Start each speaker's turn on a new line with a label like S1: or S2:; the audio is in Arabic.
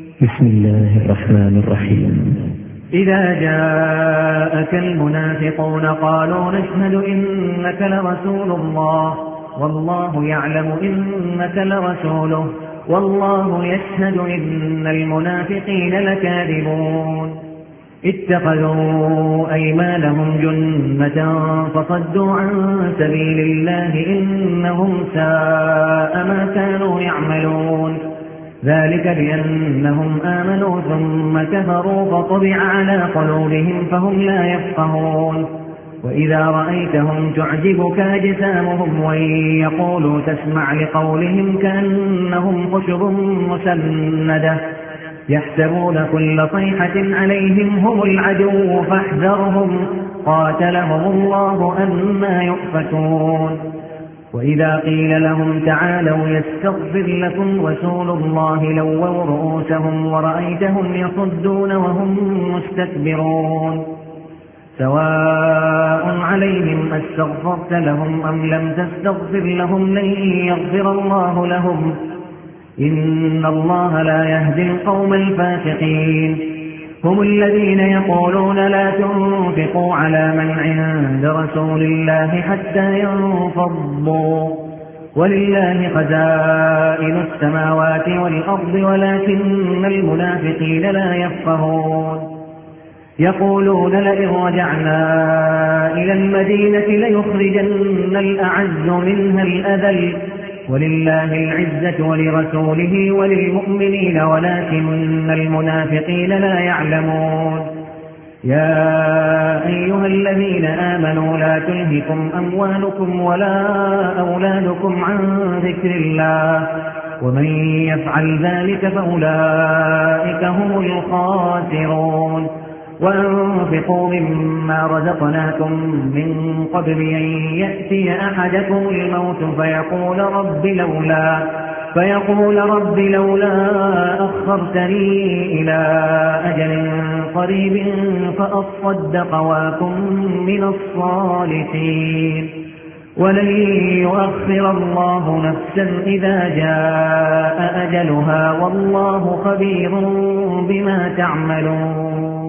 S1: بسم الله الرحمن الرحيم.
S2: إذا جاءك المنافقون قالوا نشهد إنك لرسول الله والله يعلم إنك لرسوله والله يشهد إن المنافقين لكاذبون اتخذوا أيمانهم جنة فصدوا عن سبيل الله إنهم ساء ما كانوا يعملون ذلك بأنهم آمنوا ثم كفروا فطبع على قلوبهم فهم لا يفقهون وإذا رأيتهم تعجبك أجسامهم وإن يقولوا تسمع لقولهم كأنهم خشب مسندة يحسبون كل صيحة عليهم هم العدو فاحذرهم قاتلهم الله أنى يؤفكون وإذا قيل لهم تعالوا يستغفر لكم رسول الله لووا رؤوسهم ورأيتهم يصدون وهم مستكبرون سواء عليهم أستغفرت لهم أم لم تستغفر لهم لن يغفر الله لهم إن الله لا يهدي القوم الفاسقين هم الذين يقولون لا تنفقوا على من عند رسول الله حتى ينفضوا ولله خزائن السماوات والأرض ولكن المنافقين لا يفقهون يقولون لئن رجعنا إلى المدينة ليخرجن الأعز منها الأذل ولله العزة ولرسوله وللمؤمنين ولكن المنافقين لا يعلمون يا أيها الذين آمنوا لا تلهكم أموالكم ولا أولادكم عن ذكر الله ومن يفعل ذلك فأولئك هم الخاسرون وأنفقوا مما رزقناكم من قبل أن يأتي أحدكم الموت فيقول رب لولا أخرتني إلى أجل قريب فأصدق وأكن من الصالحين ولن يؤخر الله نفسا إذا جاء أجلها والله خبير بما تعملون.